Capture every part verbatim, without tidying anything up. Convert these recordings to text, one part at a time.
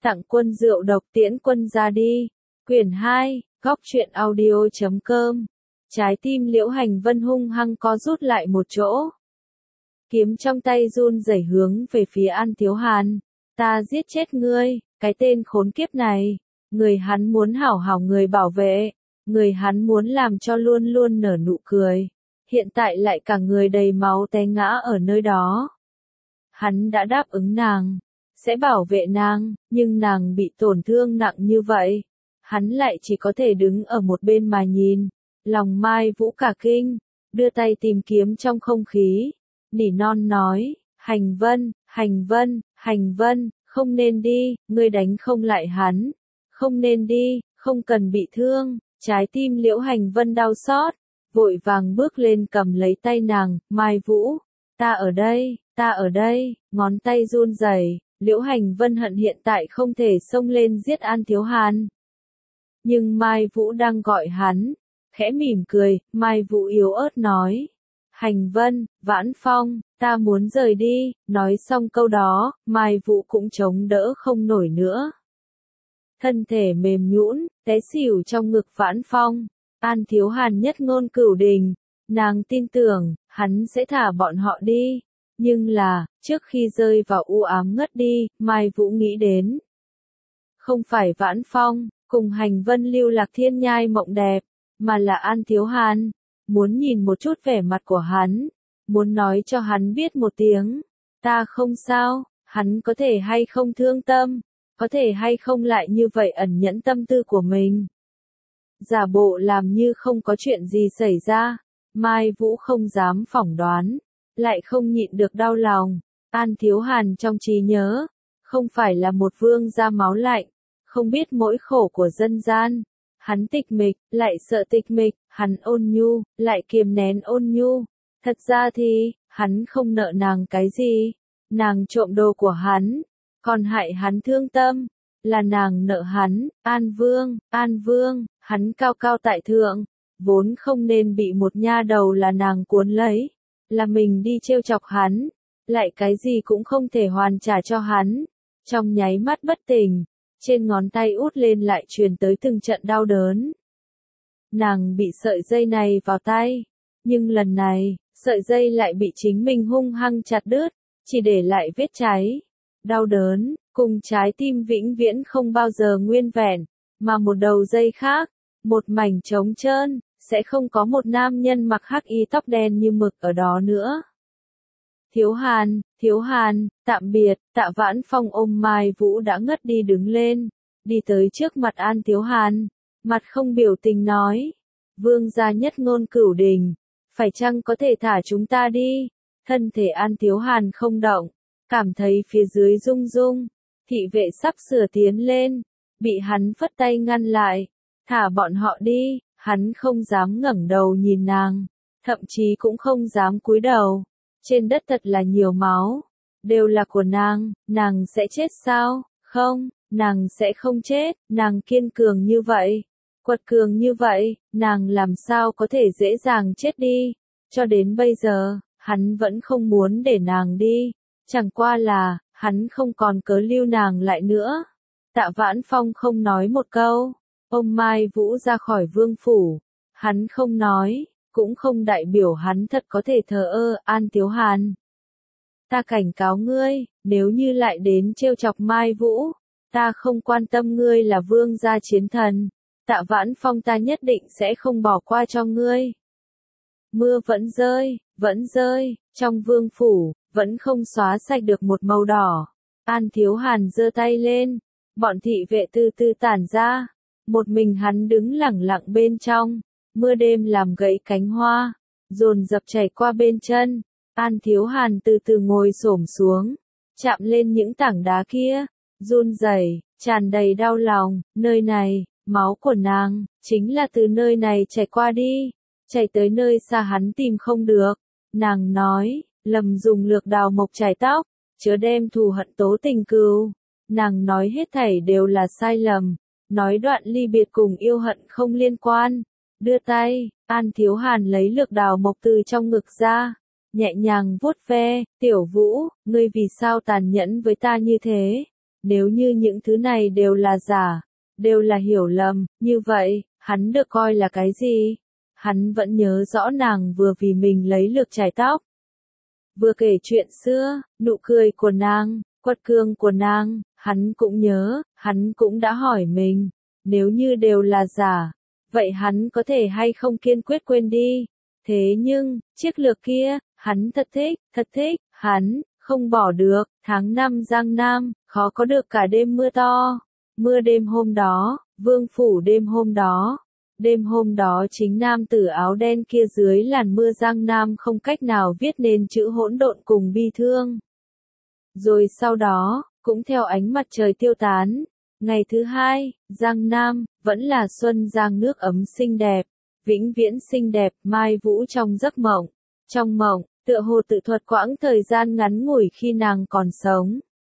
Tặng quân rượu độc tiễn quân ra đi. Quyển hai, góc truyện audio chấm com. Trái tim Liễu Hành Vân hung hăng co rút lại một chỗ. Kiếm trong tay run rẩy hướng về phía An Thiếu Hàn. Ta giết chết ngươi, cái tên khốn kiếp này. Người hắn muốn hảo hảo người bảo vệ. Người hắn muốn làm cho luôn luôn nở nụ cười. Hiện tại lại cả người đầy máu té ngã ở nơi đó. Hắn đã đáp ứng nàng, sẽ bảo vệ nàng, nhưng nàng bị tổn thương nặng như vậy. Hắn lại chỉ có thể đứng ở một bên mà nhìn. Lòng Mai Vũ cả kinh, đưa tay tìm kiếm trong không khí. Nỉ non nói, Hành Vân, Hành Vân, Hành Vân, không nên đi, ngươi đánh không lại hắn. Không nên đi, không cần bị thương. Trái tim Liễu Hành Vân đau xót, vội vàng bước lên cầm lấy tay nàng. Mai Vũ, ta ở đây, ta ở đây, ngón tay run rẩy. Liễu Hành Vân hận hiện tại không thể xông lên giết An Thiếu Hàn. Nhưng Mai Vũ đang gọi hắn, khẽ mỉm cười. Mai Vũ yếu ớt nói, Hành Vân, Vãn Phong, ta muốn rời đi. Nói xong câu đó, Mai Vũ cũng chống đỡ không nổi nữa. Thân thể mềm nhũn, té xỉu trong ngực Vãn Phong. An Thiếu Hàn nhất ngôn cửu đình, nàng tin tưởng, hắn sẽ thả bọn họ đi. Nhưng là, trước khi rơi vào u ám ngất đi, Mai Vũ nghĩ đến. Không phải Vãn Phong, cùng Hành Vân lưu lạc thiên nhai mộng đẹp, mà là An Thiếu Hàn. Muốn nhìn một chút vẻ mặt của hắn, muốn nói cho hắn biết một tiếng. Ta không sao, hắn có thể hay không thương tâm, có thể hay không lại như vậy ẩn nhẫn tâm tư của mình. Giả bộ làm như không có chuyện gì xảy ra, Mai Vũ không dám phỏng đoán, lại không nhịn được đau lòng. An Thiếu Hàn trong trí nhớ, không phải là một vương gia máu lạnh, không biết mỗi khổ của dân gian. Hắn tịch mịch, lại sợ tịch mịch, hắn ôn nhu, lại kiềm nén ôn nhu. Thật ra thì, hắn không nợ nàng cái gì. Nàng trộm đồ của hắn, còn hại hắn thương tâm. Là nàng nợ hắn. An Vương, An Vương, hắn cao cao tại thượng, vốn không nên bị một nha đầu là nàng cuốn lấy. Là mình đi trêu chọc hắn, lại cái gì cũng không thể hoàn trả cho hắn. Trong nháy mắt bất tỉnh, trên ngón tay út lên lại truyền tới từng trận đau đớn. Nàng bị sợi dây này vào tay, nhưng lần này, sợi dây lại bị chính mình hung hăng chặt đứt, chỉ để lại vết cháy. Đau đớn, cùng trái tim vĩnh viễn không bao giờ nguyên vẹn, mà một đầu dây khác, một mảnh trống trơn, sẽ không có một nam nhân mặc hắc y tóc đen như mực ở đó nữa. Thiếu Hàn, Thiếu Hàn, tạm biệt. Tạ Vãn Phong ôm Mai Vũ đã ngất đi đứng lên, đi tới trước mặt An Thiếu Hàn, mặt không biểu tình nói, vương gia nhất ngôn cửu đình, phải chăng có thể thả chúng ta đi? Thân thể An Thiếu Hàn không động, cảm thấy phía dưới rung rung, thị vệ sắp sửa tiến lên, bị hắn phất tay ngăn lại, thả bọn họ đi. Hắn không dám ngẩng đầu nhìn nàng, thậm chí cũng không dám cúi đầu. Trên đất thật là nhiều máu, đều là của nàng. Nàng sẽ chết sao? Không, nàng sẽ không chết. Nàng kiên cường như vậy, quật cường như vậy, nàng làm sao có thể dễ dàng chết đi? Cho đến bây giờ, hắn vẫn không muốn để nàng đi, chẳng qua là, hắn không còn cớ lưu nàng lại nữa. Tạ Vãn Phong không nói một câu, ôm Mai Vũ ra khỏi vương phủ. Hắn không nói, cũng không đại biểu hắn thật có thể thờ ơ. An Thiếu Hàn, ta cảnh cáo ngươi, nếu như lại đến trêu chọc Mai Vũ, ta không quan tâm ngươi là vương gia chiến thần. Tạ Vãn Phong ta nhất định sẽ không bỏ qua cho ngươi. Mưa vẫn rơi, vẫn rơi, trong vương phủ, vẫn không xóa sạch được một màu đỏ. An Thiếu Hàn giơ tay lên, bọn thị vệ từ từ tản ra. Một mình hắn đứng lẳng lặng bên trong, mưa đêm làm gãy cánh hoa, dồn dập chảy qua bên chân. An Thiếu Hàn từ từ ngồi xổm xuống, chạm lên những tảng đá kia, run rẩy, tràn đầy đau lòng. Nơi này, máu của nàng, chính là từ nơi này chảy qua đi, chảy tới nơi xa hắn tìm không được. Nàng nói, lầm dùng lược đào mộc chải tóc, chớ đem thù hận tố tình cừu. Nàng nói hết thảy đều là sai lầm. Nói đoạn ly biệt cùng yêu hận không liên quan. Đưa tay, An Thiếu Hàn lấy lược đào mộc từ trong ngực ra, nhẹ nhàng vuốt ve. Tiểu Vũ, ngươi vì sao tàn nhẫn với ta như thế? Nếu như những thứ này đều là giả, đều là hiểu lầm, như vậy, hắn được coi là cái gì? Hắn vẫn nhớ rõ nàng vừa vì mình lấy lược chải tóc. Vừa kể chuyện xưa, nụ cười của nàng, quật cường của nàng, hắn cũng nhớ, hắn cũng đã hỏi mình, nếu như đều là giả, vậy hắn có thể hay không kiên quyết quên đi. Thế nhưng, chiếc lược kia, hắn thật thích, thật thích, hắn, không bỏ được. Tháng năm Giang Nam, khó có được cả đêm mưa to. Mưa đêm hôm đó, vương phủ đêm hôm đó. Đêm hôm đó chính nam tử áo đen kia dưới làn mưa Giang Nam không cách nào viết nên chữ hỗn độn cùng bi thương. Rồi sau đó, cũng theo ánh mặt trời tiêu tán. Ngày thứ hai, Giang Nam, vẫn là xuân giang nước ấm xinh đẹp, vĩnh viễn xinh đẹp, Mai Vũ trong giấc mộng. Trong mộng, tựa hồ tự thuật quãng thời gian ngắn ngủi khi nàng còn sống.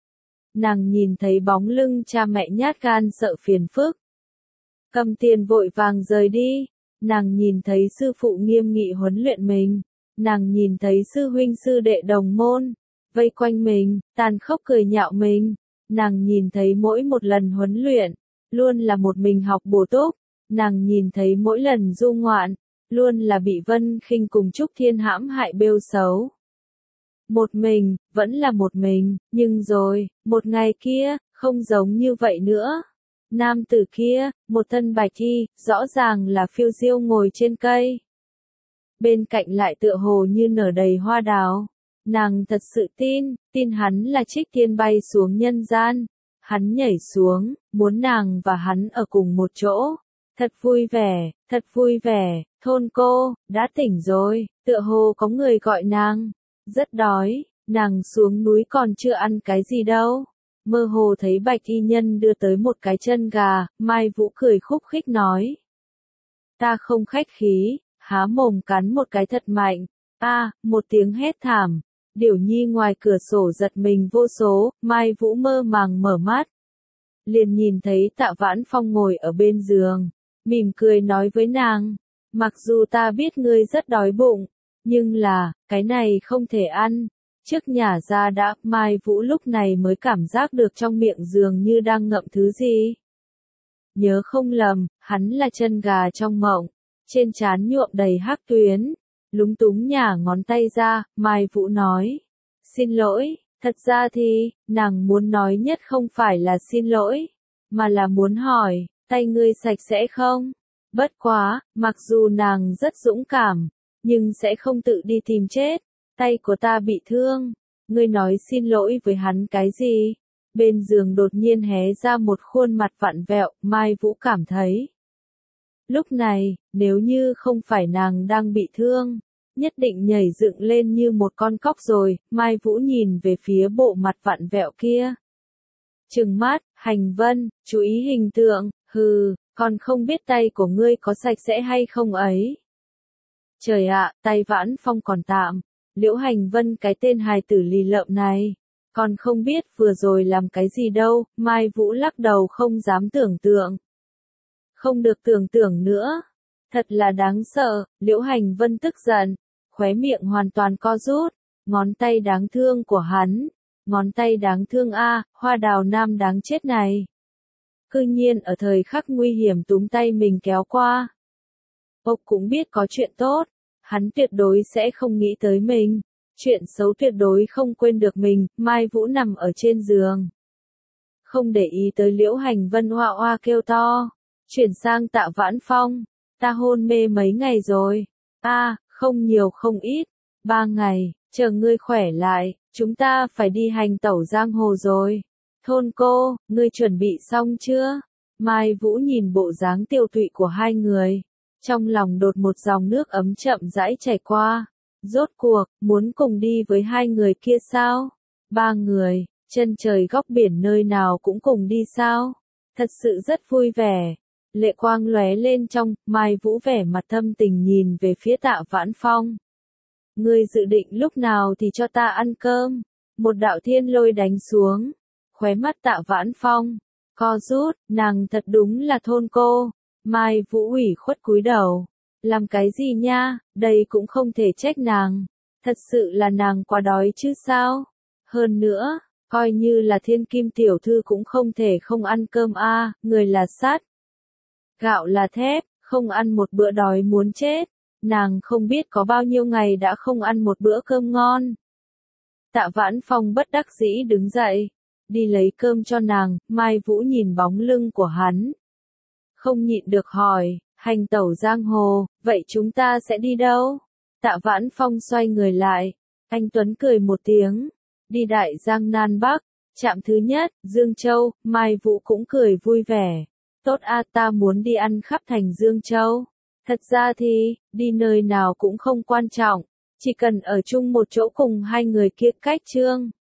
Nàng nhìn thấy bóng lưng cha mẹ nhát gan sợ phiền phức. Cầm tiền vội vàng rời đi. Nàng nhìn thấy sư phụ nghiêm nghị huấn luyện mình. Nàng nhìn thấy sư huynh sư đệ đồng môn, vây quanh mình, tàn khốc cười nhạo mình. Nàng nhìn thấy mỗi một lần huấn luyện, luôn là một mình học bổ túc. Nàng nhìn thấy mỗi lần du ngoạn, luôn là bị Vân Khinh cùng Trúc Thiên hãm hại bêu xấu. Một mình, vẫn là một mình, nhưng rồi, một ngày kia, không giống như vậy nữa. Nam tử kia, một thân bạch y, rõ ràng là phiêu diêu ngồi trên cây. Bên cạnh lại tựa hồ như nở đầy hoa đào. Nàng thật sự tin, tin hắn là Trích Tiên bay xuống nhân gian. Hắn nhảy xuống, muốn nàng và hắn ở cùng một chỗ. Thật vui vẻ, thật vui vẻ, thôn cô, đã tỉnh rồi, tựa hồ có người gọi nàng. Rất đói, nàng xuống núi còn chưa ăn cái gì đâu. Mơ hồ thấy bạch y nhân đưa tới một cái chân gà, Mai Vũ cười khúc khích nói. Ta không khách khí, há mồm cắn một cái thật mạnh. A, à, một tiếng hét thảm. Điểu nhi ngoài cửa sổ giật mình vô số, Mai Vũ mơ màng mở mắt. Liền nhìn thấy Tạ Vãn Phong ngồi ở bên giường, mỉm cười nói với nàng. Mặc dù ta biết ngươi rất đói bụng, nhưng là, cái này không thể ăn. Trước nhả ra đã, Mai Vũ lúc này mới cảm giác được trong miệng dường như đang ngậm thứ gì. Nhớ không lầm, hắn là chân gà trong mộng, trên trán nhuộm đầy hắc tuyến, lúng túng nhả ngón tay ra, Mai Vũ nói. Xin lỗi, thật ra thì, nàng muốn nói nhất không phải là xin lỗi, mà là muốn hỏi, tay ngươi sạch sẽ không? Bất quá, mặc dù nàng rất dũng cảm, nhưng sẽ không tự đi tìm chết. Tay của ta bị thương, ngươi nói xin lỗi với hắn cái gì? Bên giường đột nhiên hé ra một khuôn mặt vặn vẹo, Mai Vũ cảm thấy. Lúc này, nếu như không phải nàng đang bị thương, nhất định nhảy dựng lên như một con cóc rồi. Mai Vũ nhìn về phía bộ mặt vặn vẹo kia. Trừng mắt, Hành Vân, chú ý hình tượng, hừ, còn không biết tay của ngươi có sạch sẽ hay không ấy. Trời ạ, tay Vãn Phong còn tạm. Liễu Hành Vân cái tên hài tử lì lợm này, còn không biết vừa rồi làm cái gì đâu. Mai Vũ lắc đầu không dám tưởng tượng. Không được tưởng tượng nữa. Thật là đáng sợ. Liễu Hành Vân tức giận, khóe miệng hoàn toàn co rút. Ngón tay đáng thương của hắn. Ngón tay đáng thương a, hoa đào nam đáng chết này. Cư nhiên ở thời khắc nguy hiểm túm tay mình kéo qua. Ốc cũng biết có chuyện tốt. Hắn tuyệt đối sẽ không nghĩ tới mình. Chuyện xấu tuyệt đối không quên được mình. Mai Vũ nằm ở trên giường, không để ý tới Liễu Hành Vân oa oa kêu to. Chuyển sang Tạ Vãn Phong. Ta hôn mê mấy ngày rồi. A, à, không nhiều không ít. Ba ngày, chờ ngươi khỏe lại, chúng ta phải đi hành tẩu giang hồ rồi. Thôn cô, ngươi chuẩn bị xong chưa? Mai Vũ nhìn bộ dáng tiêu tụy của hai người. Trong lòng đột một dòng nước ấm chậm rãi chảy qua. Rốt cuộc, muốn cùng đi với hai người kia sao? Ba người, chân trời góc biển nơi nào cũng cùng đi sao? Thật sự rất vui vẻ. Lệ quang lóe lên trong, Mai Vũ vẻ mặt thâm tình nhìn về phía Tạ Vãn Phong. Ngươi dự định lúc nào thì cho ta ăn cơm? Một đạo thiên lôi đánh xuống. Khóe mắt Tạ Vãn Phong co rút, nàng thật đúng là thôn cô. Mai Vũ ủy khuất cúi đầu. Làm cái gì nha, đây cũng không thể trách nàng. Thật sự là nàng quá đói chứ sao? Hơn nữa, Coi như là thiên kim tiểu thư cũng không thể không ăn cơm a, người là sắt. Gạo là thép, không ăn một bữa đói muốn chết. Nàng không biết có bao nhiêu ngày đã không ăn một bữa cơm ngon. Tạ Vãn Phong bất đắc dĩ đứng dậy, đi lấy cơm cho nàng. Mai Vũ nhìn bóng lưng của hắn, không nhịn được hỏi, hành tẩu giang hồ, vậy chúng ta sẽ đi đâu? Tạ Vãn Phong xoay người lại, anh Tuấn cười một tiếng, đi Đại Giang Nam Bắc, trạm thứ nhất, Dương Châu. Mai Vũ cũng cười vui vẻ, tốt a, ta muốn đi ăn khắp thành Dương Châu. Thật ra thì, đi nơi nào cũng không quan trọng, chỉ cần ở chung một chỗ cùng hai người kia cách trương.